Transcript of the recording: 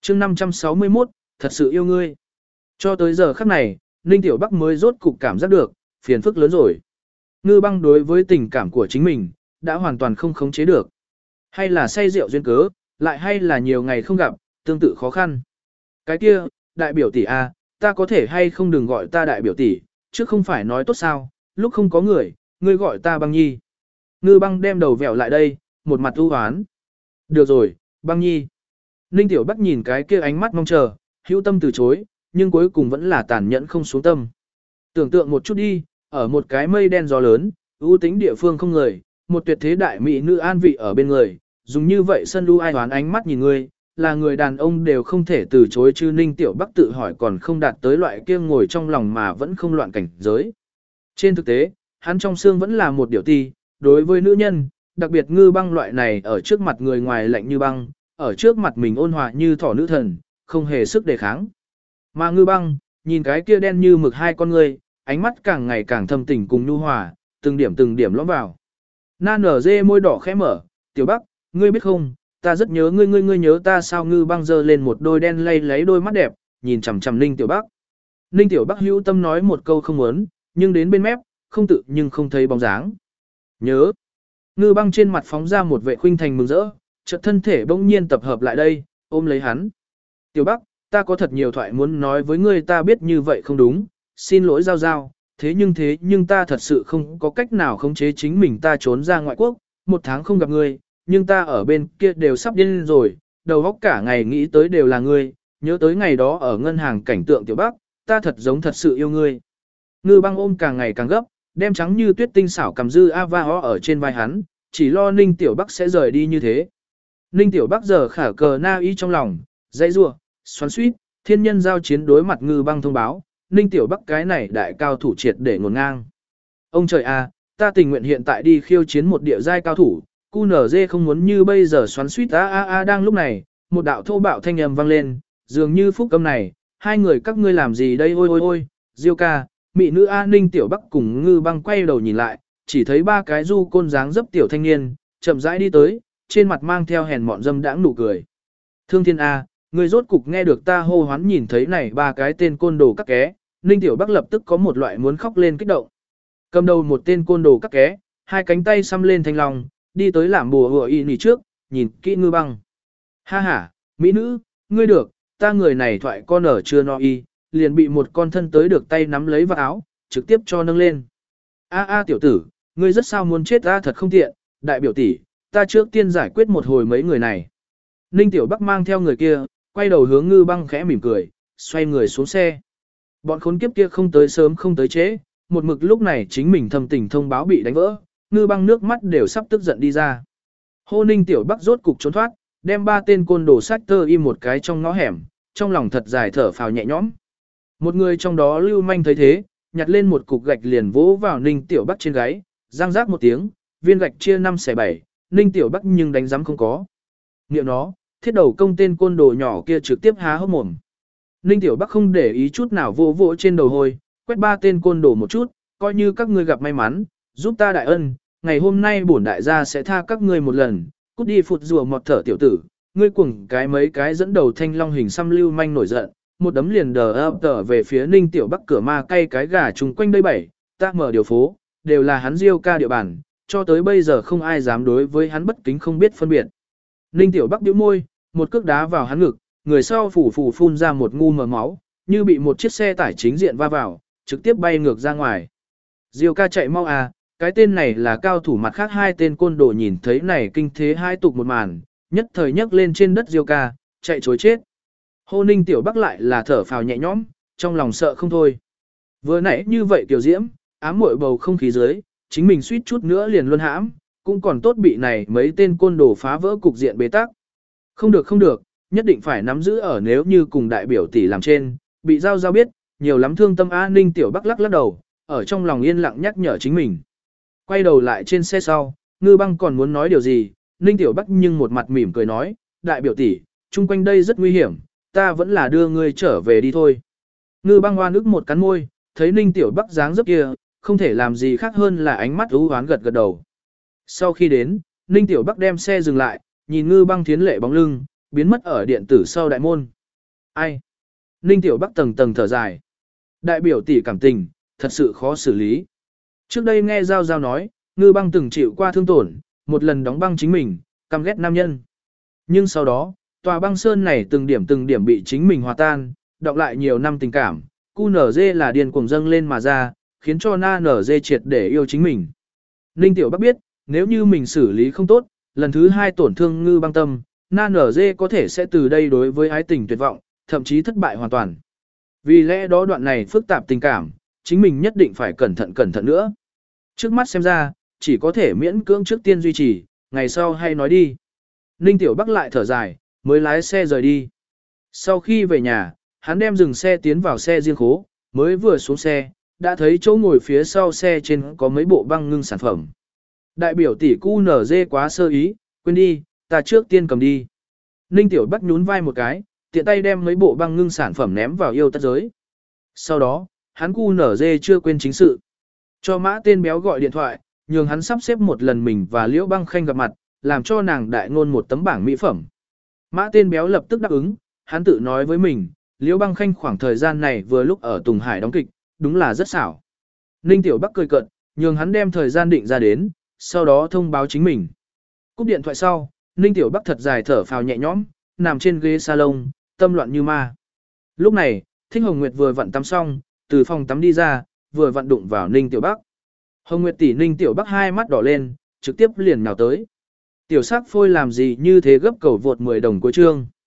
chương 561, thật sự yêu ngươi. Cho tới giờ khắc này, Ninh Tiểu Bắc mới rốt cục cảm giác được, phiền phức lớn rồi. Ngư Băng đối với tình cảm của chính mình, đã hoàn toàn không khống chế được. Hay là say rượu duyên cớ, lại hay là nhiều ngày không gặp, tương tự khó khăn. Cái kia, đại biểu tỷ A, ta có thể hay không đừng gọi ta đại biểu tỷ, chứ không phải nói tốt sao, lúc không có người, ngươi gọi ta Băng Nhi. Ngư Băng đem đầu vẹo lại đây, một mặt u hoán. Được rồi, Băng Nhi. Ninh Tiểu Bắc nhìn cái kia ánh mắt mong chờ, hữu tâm từ chối, nhưng cuối cùng vẫn là tàn nhẫn không xuống tâm. Tưởng tượng một chút đi, ở một cái mây đen gió lớn, ưu tính địa phương không người, một tuyệt thế đại mỹ nữ an vị ở bên người, dùng như vậy sân lưu ai đoán ánh mắt nhìn ngươi, là người đàn ông đều không thể từ chối chứ. Ninh Tiểu Bắc tự hỏi còn không đạt tới loại kia ngồi trong lòng mà vẫn không loạn cảnh giới. Trên thực tế, hắn trong xương vẫn là một điểu ti, đối với nữ nhân, đặc biệt Ngư Băng loại này ở trước mặt người ngoài lạnh như băng, ở trước mặt mình ôn hòa như thỏ nữ thần, không hề sức đề kháng. Mà Ngư Băng, nhìn cái kia đen như mực hai con ngươi, ánh mắt càng ngày càng thâm tình cùng nhu hòa, từng điểm lõm vào. Na nở dê môi đỏ khẽ mở, Tiểu Bắc, ngươi biết không, ta rất nhớ ngươi, ngươi nhớ ta sao? Ngư Băng giơ lên một đôi đen lay lấy đôi mắt đẹp, nhìn chằm chằm Ninh Tiểu Bắc. Ninh Tiểu Bắc hữu tâm nói một câu không muốn, nhưng đến bên mép, không tự nhưng không thấy bóng dáng. Nhớ. Ngư Băng trên mặt phóng ra một vệ khuynh thành mừng rỡ, chợt thân thể bỗng nhiên tập hợp lại đây, ôm lấy hắn. Tiểu Bắc, ta có thật nhiều thoại muốn nói với ngươi, ta biết như vậy không đúng, xin lỗi Giao Giao, thế nhưng ta thật sự không có cách nào khống chế chính mình, ta trốn ra ngoại quốc, 1 tháng không gặp ngươi, nhưng ta ở bên kia đều sắp điên rồi, đầu óc cả ngày nghĩ tới đều là ngươi, nhớ tới ngày đó ở ngân hàng cảnh tượng. Tiểu Bắc, ta thật giống thật sự yêu ngươi. Ngư Băng ôm càng ngày càng gấp, đem trắng như tuyết tinh xảo cầm dư ava ở trên vai hắn, chỉ lo Ninh Tiểu Bắc sẽ rời đi như thế. Ninh Tiểu Bắc giờ khả cờ na ý trong lòng, dây rua, xoắn suýt, thiên nhân giao chiến đối mặt Ngư Băng thông báo, Ninh Tiểu Bắc cái này đại cao thủ triệt để ngổn ngang. Ông trời à, ta tình nguyện hiện tại đi khiêu chiến một địa giai cao thủ, QNZ không muốn như bây giờ xoắn suýt. Đang lúc này, một đạo thô bạo thanh âm vang lên, dường như phúc âm này, hai người các ngươi làm gì đây? Ôi, Diêu ca, mỹ nữ Ninh Tiểu Bắc cùng Ngư Băng quay đầu nhìn lại, chỉ thấy 3 cái du côn dáng dấp tiểu thanh niên, chậm rãi đi tới, trên mặt mang theo hèn mọn dâm đãng nụ cười. Thương Thiên A, người rốt cục nghe được ta hô hoán. Nhìn thấy này 3 cái tên côn đồ các ké, Ninh Tiểu Bắc lập tức có một loại muốn khóc lên kích động. Cầm đầu một tên côn đồ các ké, 2 cánh tay xăm lên thanh long, đi tới làm bùa hùa y nỉ trước, nhìn kỹ Ngư Băng. Ha ha, mỹ nữ, ngươi được, ta người này thoại con ở chưa no y, liền bị một con thân tới được tay nắm lấy vào áo, trực tiếp cho nâng lên. Tiểu tử, ngươi rất sao muốn chết ta, thật không tiện, đại biểu tỷ, ta trước tiên giải quyết một hồi mấy người này. Ninh Tiểu Bắc mang theo người kia, quay đầu hướng Ngư Băng khẽ mỉm cười, xoay người xuống xe. Bọn khốn kiếp kia không tới sớm không tới trễ, một mực lúc này chính mình thầm tình thông báo bị đánh vỡ, Ngư Băng nước mắt đều sắp tức giận đi ra. Hô Ninh Tiểu Bắc rốt cục trốn thoát, đem 3 tên côn đồ sách tơ im một cái trong ngõ hẻm, trong lòng thật dài thở phào nhẹ nhõm. Một người trong đó lưu manh thấy thế, nhặt lên một cục gạch liền vỗ vào Ninh Tiểu Bắc trên gáy, răng rác một tiếng, viên gạch chia 5/7, Ninh Tiểu Bắc nhưng đánh giám không có. Niệm nó, thiết đầu công tên côn đồ nhỏ kia trực tiếp há hốc mồm. Ninh Tiểu Bắc không để ý chút nào vỗ vỗ trên đầu hôi, quét 3 tên côn đồ một chút, coi như các ngươi gặp may mắn, giúp ta đại ân, ngày hôm nay bổn đại gia sẽ tha các ngươi một lần, cút đi phụt rùa mọt thở tiểu tử. Ngươi cuồng cái mấy cái dẫn đầu thanh long hình xăm lưu manh nổi giận, một đấm liền tở về phía Ninh Tiểu Bắc cửa ma cay cái gà chung quanh đây 7, ta mở điều phố, đều là hắn Diêu ca địa bàn, cho tới bây giờ không ai dám đối với hắn bất kính không biết phân biệt. Ninh Tiểu Bắc bĩu môi, một cước đá vào hắn ngực, người sau phủ phun ra một ngu mờ máu, như bị một chiếc xe tải chính diện va vào, trực tiếp bay ngược ra ngoài. Diêu ca chạy mau à, cái tên này là cao thủ. Mặt khác 2 tên côn đồ nhìn thấy này kinh thế hai tục một màn, nhất thời nhấc lên trên đất Diêu ca, chạy chối chết. Hô Ninh Tiểu Bắc lại là thở phào nhẹ nhõm, trong lòng sợ không thôi. Vừa nãy như vậy tiểu diễm, ám muội bầu không khí dưới, chính mình suýt chút nữa liền luân hãm, cũng còn tốt bị này mấy tên côn đồ phá vỡ cục diện bế tắc. Không được, nhất định phải nắm giữ ở, nếu như cùng đại biểu tỷ làm trên, bị Giao Giao biết, nhiều lắm thương tâm. Ninh Tiểu Bắc lắc đầu, ở trong lòng yên lặng nhắc nhở chính mình. Quay đầu lại trên xe sau, Ngư Băng còn muốn nói điều gì, Ninh Tiểu Bắc nhưng một mặt mỉm cười nói, đại biểu tỷ, chung quanh đây rất nguy hiểm, ta vẫn là đưa ngươi trở về đi thôi. Ngư Băng oan ức một cắn môi, thấy Ninh Tiểu Bắc dáng dấp kia, không thể làm gì khác hơn là ánh mắt u hoán gật đầu. Sau khi đến, Ninh Tiểu Bắc đem xe dừng lại, nhìn Ngư Băng thiến lệ bóng lưng, biến mất ở điện tử sau đại môn. Ai? Ninh Tiểu Bắc tầng tầng thở dài. Đại biểu tỷ cảm tình, thật sự khó xử lý. Trước đây nghe Giao Giao nói, Ngư Băng từng chịu qua thương tổn, một lần đóng băng chính mình, căm ghét nam nhân. Nhưng sau đó, tòa băng sơn này từng điểm bị chính mình hòa tan, đọng lại nhiều năm tình cảm, QNZ là điên cuồng dâng lên mà ra, khiến cho NZ triệt để yêu chính mình. Ninh Tiểu Bắc biết, nếu như mình xử lý không tốt, lần thứ 2 tổn thương Ngư Băng tâm, NZ có thể sẽ từ đây đối với ái tình tuyệt vọng, thậm chí thất bại hoàn toàn. Vì lẽ đó đoạn này phức tạp tình cảm, chính mình nhất định phải cẩn thận nữa. Trước mắt xem ra, chỉ có thể miễn cưỡng trước tiên duy trì, ngày sau hay nói đi. Ninh Tiểu Bắc lại thở dài, mới lái xe rời đi. Sau khi về nhà, hắn đem dừng xe tiến vào xe riêng khố, mới vừa xuống xe, đã thấy chỗ ngồi phía sau xe trên có mấy bộ băng ngưng sản phẩm. Đại biểu tỷ QNZ quá sơ ý, quên đi, ta trước tiên cầm đi. Ninh Tiểu Bắc nhún vai một cái, tiện tay đem mấy bộ băng ngưng sản phẩm ném vào yêu tất giới. Sau đó, hắn QNZ chưa quên chính sự. Cho Mã tên béo gọi điện thoại, nhường hắn sắp xếp một lần mình và Liễu Băng Khanh gặp mặt, làm cho nàng đại ngôn một tấm bảng mỹ phẩm. Mã tên béo lập tức đáp ứng, hắn tự nói với mình, Liễu Băng Khanh khoảng thời gian này vừa lúc ở Tùng Hải đóng kịch, đúng là rất xảo. Ninh Tiểu Bắc cười cợt, nhường hắn đem thời gian định ra đến, sau đó thông báo chính mình. Cúp điện thoại sau, Ninh Tiểu Bắc thật dài thở phào nhẹ nhõm, nằm trên ghế salon, tâm loạn như ma. Lúc này, Thích Hồng Nguyệt vừa vặn tắm xong, từ phòng tắm đi ra, vừa vặn đụng vào Ninh Tiểu Bắc. Hồng Nguyệt tỷ Ninh Tiểu Bắc hai mắt đỏ lên, trực tiếp liền nhào tới. Tiểu sắc phôi làm gì như thế gấp cầu vượt 10 đồng cuối chương.